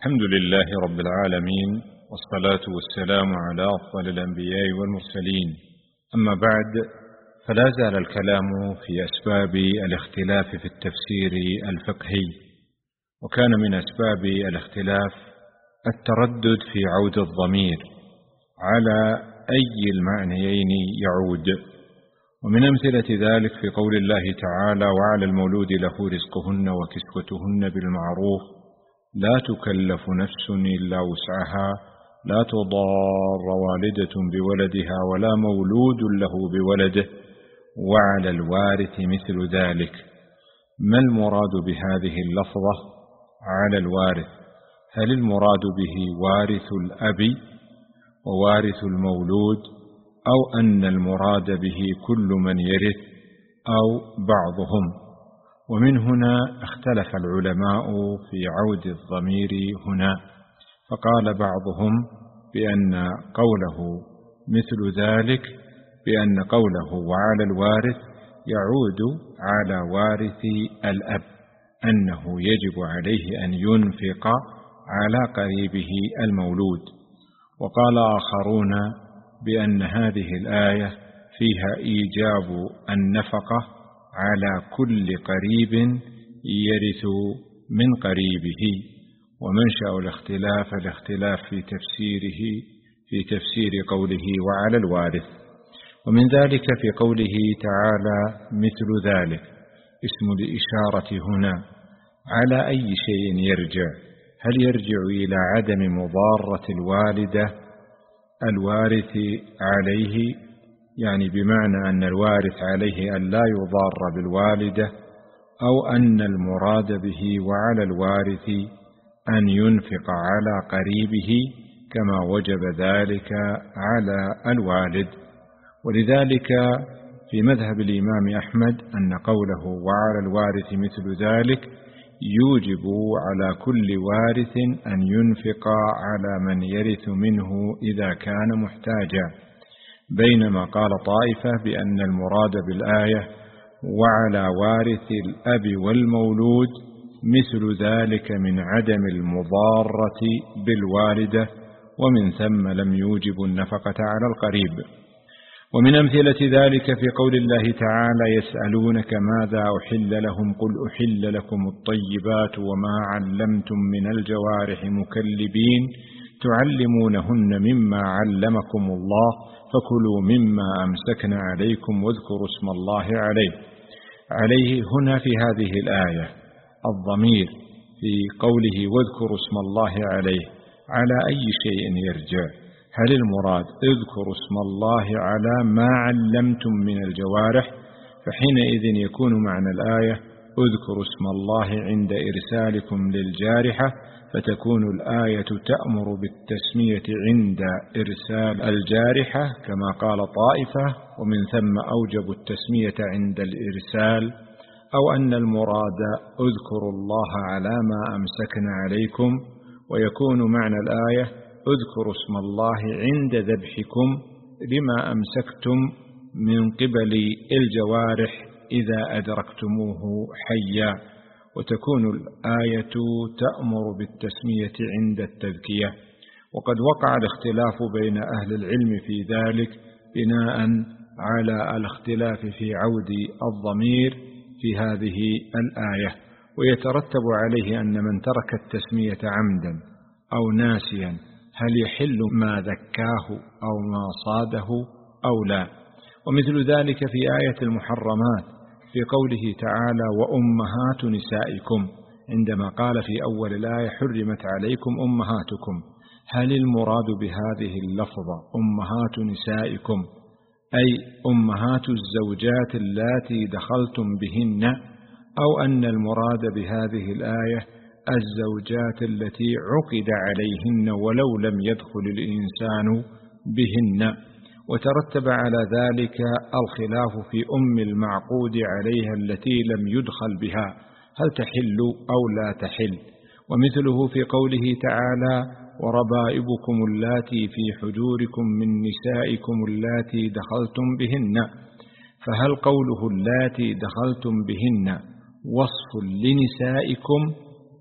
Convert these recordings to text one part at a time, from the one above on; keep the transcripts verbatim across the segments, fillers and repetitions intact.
الحمد لله رب العالمين، والصلاة والسلام على أفضل الأنبياء والمرسلين. أما بعد، فلا زال الكلام في أسباب الاختلاف في التفسير الفقهي. وكان من أسباب الاختلاف التردد في عود الضمير على أي المعنيين يعود. ومن أمثلة ذلك في قول الله تعالى: وعلى المولود له رزقهن وكسوتهن بالمعروف لا تكلف نفس إلا وسعها لا تضار والدة بولدها ولا مولود له بولده وعلى الوارث مثل ذلك. ما المراد بهذه اللفظة على الوارث؟ هل المراد به وارث الأب ووارث المولود، أو أن المراد به كل من يرث، أو بعضهم؟ ومن هنا اختلف العلماء في عود الضمير هنا، فقال بعضهم بأن قوله مثل ذلك بأن قوله وعلى الوارث يعود على وارث الأب، أنه يجب عليه أن ينفق على قريبه المولود. وقال آخرون بأن هذه الآية فيها إيجاب النفقة على كل قريب يرث من قريبه. ومنشأ الاختلاف الاختلاف في تفسيره في تفسير قوله وعلى الوارث. ومن ذلك في قوله تعالى مثل ذلك اسم الإشارة هنا على أي شيء يرجع؟ هل يرجع إلى عدم مضارة الوالدة الوارث عليه، يعني بمعنى أن الوارث عليه أن لا يضار بالوالدة، أو أن المراد به وعلى الوارث أن ينفق على قريبه كما وجب ذلك على الوالد؟ ولذلك في مذهب الإمام أحمد أن قوله وعلى الوارث مثل ذلك يوجب على كل وارث أن ينفق على من يرث منه إذا كان محتاجا، بينما قال طائفة بأن المراد بالآية وعلى وارث الأب والمولود مثل ذلك من عدم المضارة بالوالدة، ومن ثم لم يوجب النفقة على القريب. ومن أمثلة ذلك في قول الله تعالى: يسألونك ماذا أحل لهم قل أحل لكم الطيبات وما علمتم من الجوارح مكلبين تعلمونهن مما علمكم الله فكلوا مما أمسكن عليكم واذكروا اسم الله عليه. عليه هنا في هذه الآية الضمير في قوله واذكروا اسم الله عليه على أي شيء يرجع؟ هل المراد اذكروا اسم الله على ما علمتم من الجوارح؟ فحينئذ يكون معنى الآية اذكروا اسم الله عند إرسالكم للجارحة، فتكون الآية تأمر بالتسمية عند إرسال الجارحة كما قال طائفة، ومن ثم أوجبوا التسمية عند الإرسال. أو أن المراد اذكروا الله على ما أمسكن عليكم، ويكون معنى الآية اذكروا اسم الله عند ذبحكم لما أمسكتم من قبل الجوارح إذا أدركتموه حيا، وتكون الآية تأمر بالتسمية عند التذكية. وقد وقع الاختلاف بين أهل العلم في ذلك بناء على الاختلاف في عود الضمير في هذه الآية، ويترتب عليه أن من ترك التسمية عمدا أو ناسيا هل يحل ما ذكاه أو ما صاده أو لا. ومثل ذلك في آية المحرمات في قوله تعالى وأمهات نسائكم، عندما قال في أول الآية حرمت عليكم أمهاتكم، هل المراد بهذه اللفظة أمهات نسائكم أي أمهات الزوجات اللاتي دخلتم بهن، أو أن المراد بهذه الآية الزوجات التي عقد عليهن ولو لم يدخل الإنسان بهن؟ وترتب على ذلك الخلاف في أم المعقود عليها التي لم يدخل بها، هل تحل أو لا تحل؟ ومثله في قوله تعالى وربائبكم اللاتي في حجوركم من نسائكم اللاتي دخلتم بهن، فهل قوله اللاتي دخلتم بهن وصف لنسائكم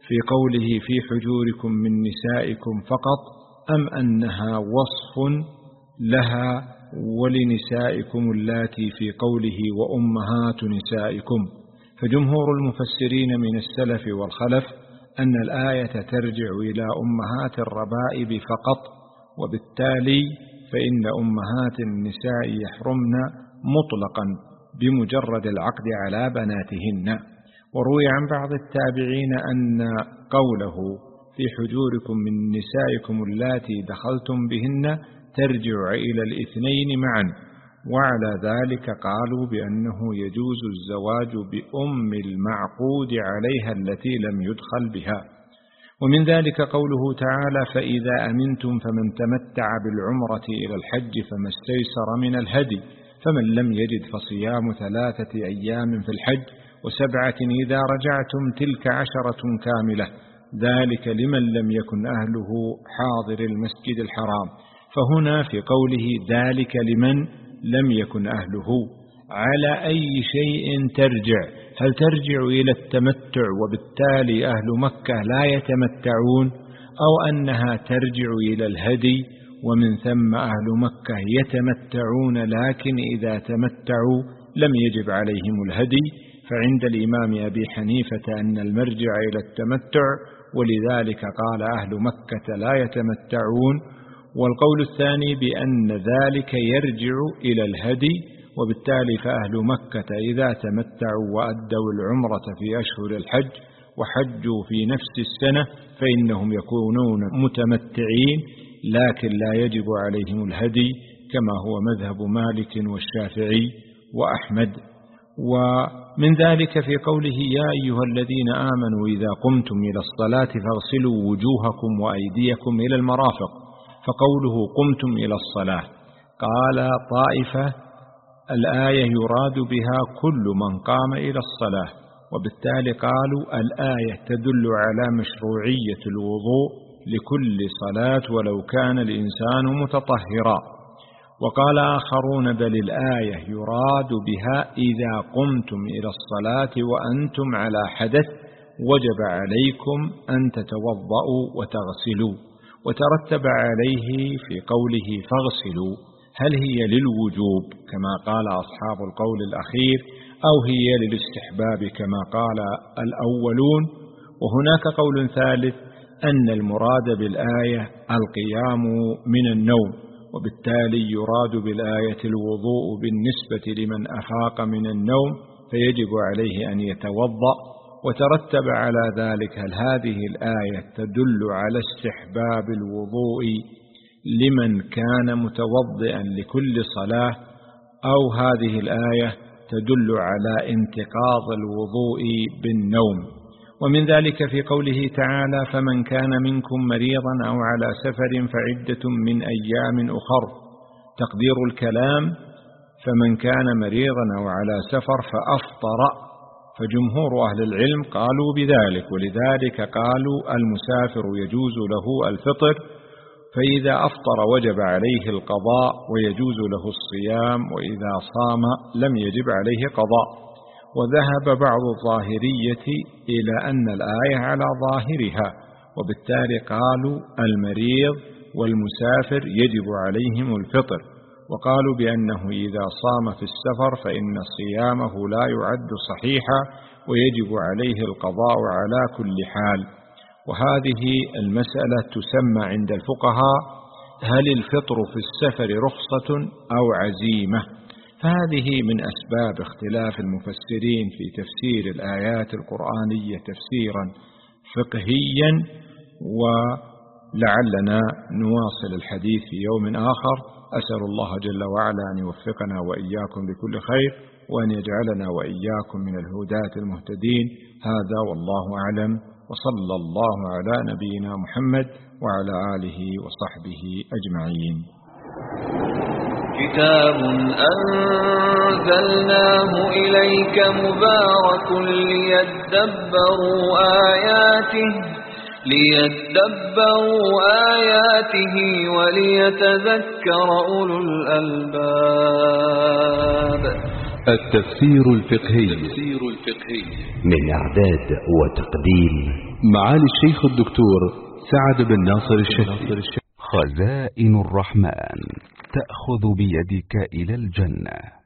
في قوله في حجوركم من نسائكم فقط، أم أنها وصف لها ولنسائكم اللاتي في قوله وأمهات نسائكم؟ فجمهور المفسرين من السلف والخلف أن الآية ترجع إلى أمهات الربائب فقط، وبالتالي فإن أمهات النساء يحرمن مطلقا بمجرد العقد على بناتهن. وروي عن بعض التابعين أن قوله في حجوركم من نسائكم اللاتي دخلتم بهن ترجع إلى الاثنين معا، وعلى ذلك قالوا بأنه يجوز الزواج بأم المعقود عليها التي لم يدخل بها. ومن ذلك قوله تعالى فإذا أمنتم فمن تمتع بالعمرة إلى الحج فما استيسر من الهدي، فمن لم يجد فصيام ثلاثة أيام في الحج وسبعة إذا رجعتم تلك عشرة كاملة، ذلك لمن لم يكن أهله حاضر المسجد الحرام. فهنا في قوله ذلك لمن لم يكن أهله، على أي شيء ترجع؟ هل ترجع إلى التمتع وبالتالي أهل مكة لا يتمتعون، أو أنها ترجع إلى الهدي ومن ثم أهل مكة يتمتعون لكن إذا تمتعوا لم يجب عليهم الهدي؟ فعند الإمام أبي حنيفة أن المرجع إلى التمتع، ولذلك قال أهل مكة لا يتمتعون. والقول الثاني بأن ذلك يرجع إلى الهدي، وبالتالي فأهل مكة إذا تمتعوا وأدوا العمرة في أشهر الحج وحجوا في نفس السنة فإنهم يكونون متمتعين، لكن لا يجب عليهم الهدي كما هو مذهب مالك والشافعي وأحمد. ومن ذلك في قوله يا أيها الذين آمنوا إذا قمتم إلى الصلاة فاغسلوا وجوهكم وأيديكم إلى المرافق، فقوله قمتم إلى الصلاة قال طائفة الآية يراد بها كل من قام إلى الصلاة، وبالتالي قالوا الآية تدل على مشروعية الوضوء لكل صلاة ولو كان الإنسان متطهرا. وقال آخرون بل الآية يراد بها إذا قمتم إلى الصلاة وأنتم على حدث وجب عليكم أن تتوضأوا وتغسلوا، وترتب عليه في قوله فاغسلوا هل هي للوجوب كما قال أصحاب القول الأخير، أو هي للاستحباب كما قال الأولون؟ وهناك قول ثالث أن المراد بالآية القيام من النوم، وبالتالي يراد بالآية الوضوء بالنسبة لمن أفاق من النوم فيجب عليه أن يتوضأ. وترتب على ذلك هل هذه الآية تدل على استحباب الوضوء لمن كان متوضئا لكل صلاة، أو هذه الآية تدل على انتقاض الوضوء بالنوم. ومن ذلك في قوله تعالى فمن كان منكم مريضا أو على سفر فعدة من أيام أخر، تقدير الكلام فمن كان مريضا أو على سفر فأفطر، فجمهور أهل العلم قالوا بذلك، ولذلك قالوا المسافر يجوز له الفطر، فإذا أفطر وجب عليه القضاء ويجوز له الصيام، وإذا صام لم يجب عليه قضاء. وذهب بعض الظاهرية إلى أن الآية على ظاهرها، وبالتالي قالوا المريض والمسافر يجب عليهم الفطر، وقالوا بأنه إذا صام في السفر فإن صيامه لا يعد صحيحا ويجب عليه القضاء على كل حال. وهذه المسألة تسمى عند الفقهاء هل الفطر في السفر رخصة أو عزيمة؟ فهذه من أسباب اختلاف المفسرين في تفسير الآيات القرآنية تفسيرا فقهيا، ولعلنا نواصل الحديث في يوم آخر. أسأل الله جل وعلا أن يوفقنا وإياكم بكل خير، وأن يجعلنا وإياكم من الهداة المهتدين. هذا والله أعلم، وصلى الله على نبينا محمد وعلى آله وصحبه أجمعين. كتاب أنزلناه إليك مبارك ليدبروا آياته ليدبروا آياته وليتذكر أولو الألباب. التفسير الفقهي من إعداد وتقديم معالي الشيخ الدكتور سعد بن ناصر الشهري. خزائن الرحمن تأخذ بيدك إلى الجنة.